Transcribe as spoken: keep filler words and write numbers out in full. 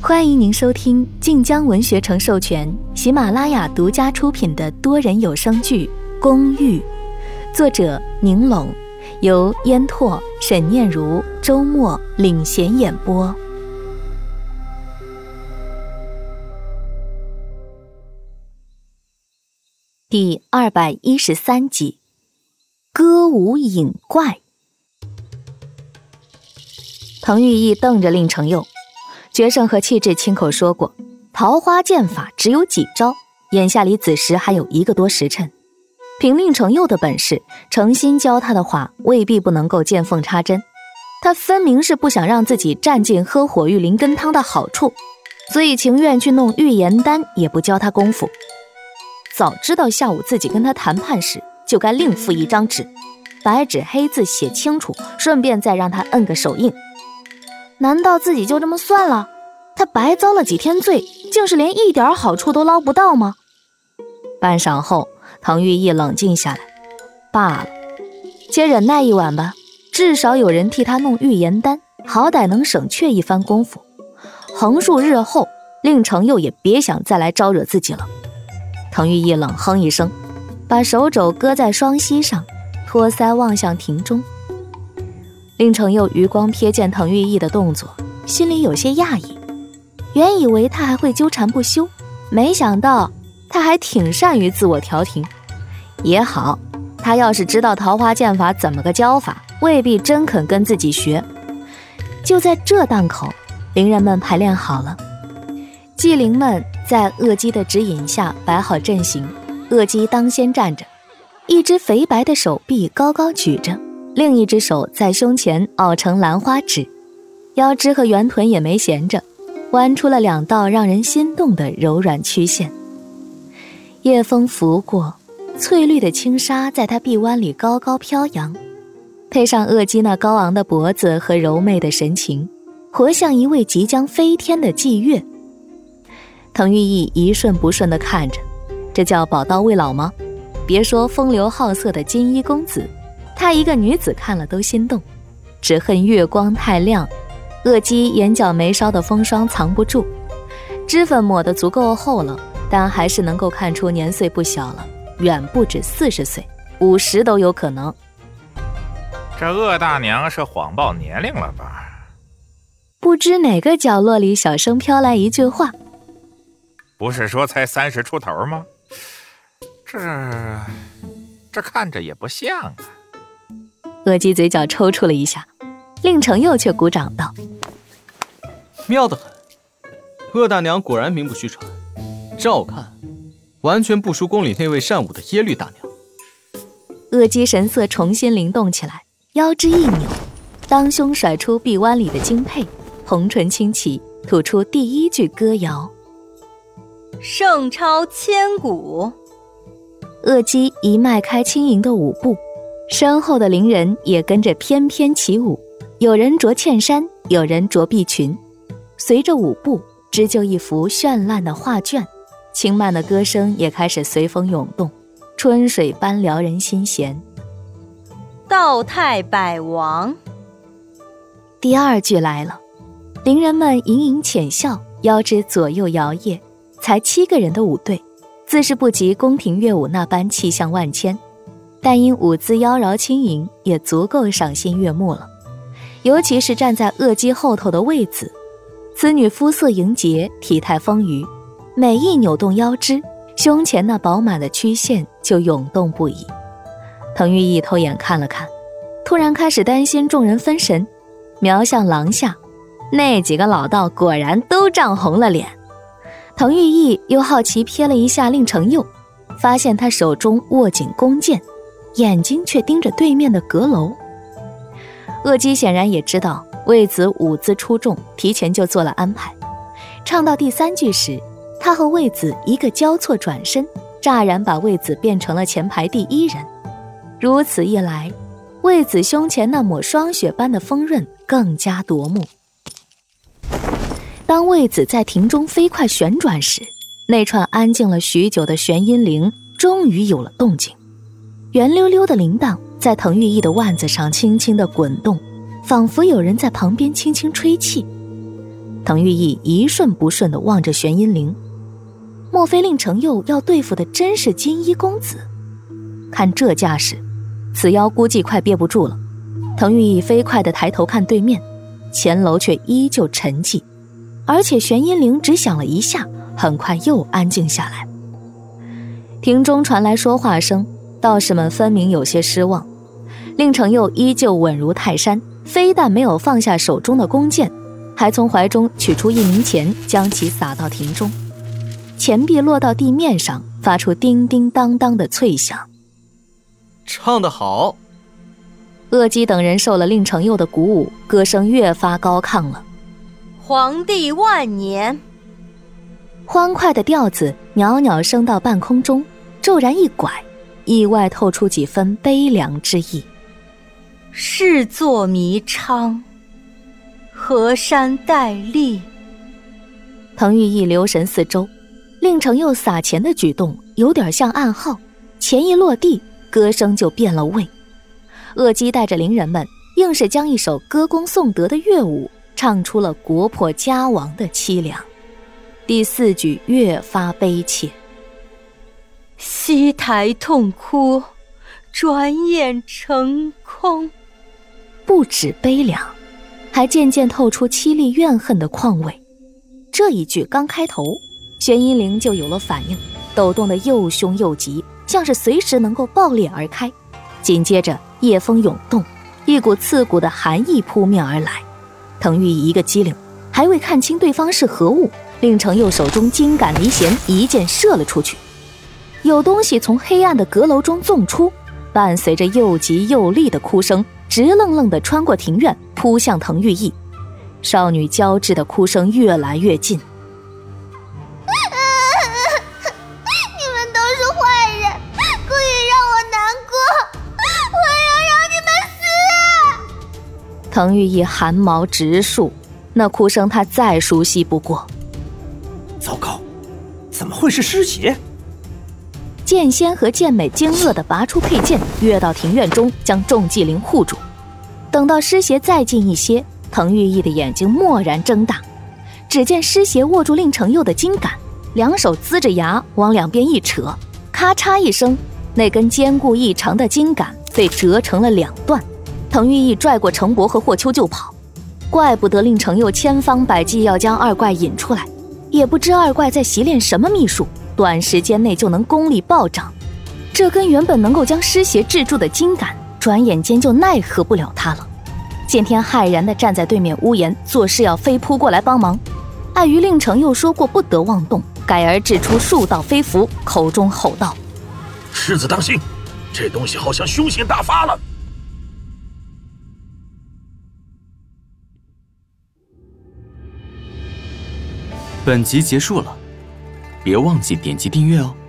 欢迎您收听晋江文学城授权、喜马拉雅独家出品的多人有声剧《公寓》，作者宁冷，由烟拓、沈念如、周末领衔演播。第二百一十三集，歌舞引怪。滕玉义瞪着令承佑，决胜和气质亲口说过，桃花剑法只有几招，眼下离子时还有一个多时辰。凭令承佑的本事，诚心教他的话，未必不能够见缝插针。他分明是不想让自己占尽喝火玉灵根汤的好处，所以情愿去弄预言丹，也不教他功夫。早知道下午自己跟他谈判时，就该另附一张纸，白纸黑字写清楚，顺便再让他摁个手印。难道自己就这么算了？他白遭了几天罪，竟是连一点好处都捞不到吗？半晌后，滕玉义冷静下来，罢了，且忍耐一晚吧，至少有人替他弄预言丹，好歹能省却一番功夫。横竖日后，令承佑也别想再来招惹自己了。滕玉义冷哼一声，把手肘搁在双膝上，托腮望向庭中。令承佑余光瞥见滕玉义的动作，心里有些讶异，原以为他还会纠缠不休，没想到他还挺善于自我调停。也好，他要是知道桃花剑法怎么个教法，未必真肯跟自己学。就在这档口，伶人们排练好了，妓灵们在恶姬的指引下摆好阵型，恶姬当先站着，一只肥白的手臂高高举着，另一只手在胸前拗成兰花指，腰肢和圆臀也没闲着，弯出了两道让人心动的柔软曲线。夜风拂过，翠绿的轻纱在她臂弯里高高飘扬，配上恶姬那高昂的脖子和柔媚的神情，活像一位即将飞天的霁月。滕玉义一瞬不瞬地看着，这叫宝刀未老吗？别说风流好色的金衣公子，他一个女子看了都心动，只恨月光太亮，恶姬眼角眉梢的风霜藏不住，脂粉抹得足够厚了，但还是能够看出年岁不小了，远不止四十岁，五十都有可能。 这鄂大娘是谎报年龄了吧？ 不知哪个角落里小声飘来一句话， 不是说才三十出头吗？这这看着也不像啊。 恶姬嘴角抽搐了一下，令承佑却鼓掌道： 妙得很，鄂大娘果然名不虚传，照看完全不输宫里那位善舞的耶律大娘。 恶姬神色重新灵动起来，腰肢一扭，当胸甩出臂弯里的金佩，红唇轻启，吐出第一句歌谣： 圣超千古。 恶姬一迈开轻盈的舞步，身后的伶人也跟着翩翩起舞，有人着茜衫，有人着碧裙，随着舞步织就一幅绚烂的画卷，轻慢的歌声也开始随风涌动，春水般撩人心弦。 道泰百王。 第二句来了，伶人们盈盈浅笑，腰肢左右摇曳，才七个人的舞队，自是不及宫廷乐舞那般气象万千，但因舞姿妖娆轻盈，也足够赏心悦目了。尤其是站在恶姬后头的卫子，此女肤色莹洁，体态丰腴，每一扭动腰肢，胸前那饱满的曲线就涌动不已。滕玉义偷眼看了看，突然开始担心众人分神，瞄向廊下，那几个老道果然都涨红了脸。滕玉义又好奇瞥了一下令承佑，发现他手中握紧弓箭，眼睛却盯着对面的阁楼。恶姬显然也知道卫子舞姿出众，提前就做了安排。唱到第三句时，他和卫子一个交错转身，乍然把卫子变成了前排第一人。如此一来，卫子胸前那抹霜雪般的丰润更加夺目。当卫子在庭中飞快旋转时，那串安静了许久的弦音铃终于有了动静，圆溜溜的铃铛在滕玉义的腕子上轻轻地滚动，仿佛有人在旁边轻轻吹气。 滕玉义一瞬不瞬地望着玄阴灵，莫非令程佑要对付的真是金衣公子？看这架势，此妖估计快憋不住了。滕玉义飞快地抬头看对面，前楼却依旧沉寂，而且玄阴灵只响了一下，很快又安静下来。庭中传来说话声，道士们分明有些失望。令程佑依旧稳如泰山，非但没有放下手中的弓箭，还从怀中取出一鸣钱，将其撒到庭中。钱币落到地面上，发出叮叮当当的脆响。 唱得好！ 鄂基等人受了令程佑的鼓舞，歌声越发高亢了。 皇帝万年！ 欢快的调子袅袅升到半空中，骤然一拐，意外透出几分悲凉之意。 世作弥昌，河山戴笠。 滕玉义留神四周，令程佑撒钱的举动有点像暗号，钱一落地，歌声就变了味。鄂基带着伶人们硬是将一首歌功颂德的乐舞唱出了国破家亡的凄凉。第四句越发悲切， 西台痛哭，转眼成空。 不止悲凉，还渐渐透出凄厉怨恨的况味。这一句刚开头，玄阴灵就有了反应，抖动得又凶又急，像是随时能够爆裂而开。紧接着夜风涌动，一股刺骨的寒意扑面而来。滕玉一个机灵，还未看清对方是何物，令程佑手中金杆离弦，一箭射了出去。有东西从黑暗的阁楼中纵出，伴随着又急又厉的哭声，直愣愣地穿过庭院，扑向滕玉义。少女娇稚的哭声越来越近。 你们都是坏人，故意让我难过，我要让你们死！ 滕玉义汗毛直竖，那哭声他再熟悉不过。 糟糕，怎么会是尸血？ 剑仙和剑美惊愕地拔出佩剑，跃到庭院中，将众祭灵护住。等到尸邪再近一些，滕玉义的眼睛蓦然睁大，只见尸邪握住令程佑的金杆，两手呲着牙往两边一扯，咔嚓一声，那根坚固异常的金杆被折成了两段。滕玉义拽过程伯和霍秋就跑，怪不得令程佑千方百计要将二怪引出来，也不知二怪在习练什么秘术，短时间内就能功力暴涨。这根原本能够将尸邪制住的金杆，转眼间就奈何不了他了。剑天骇然地站在对面屋檐，作势要飞扑过来帮忙。碍于令程佑说过不得妄动，改而掷出数道飞符，口中吼道：“ 狮子当心，这东西好像凶性大发了。” 本集结束了，别忘记点击订阅哦。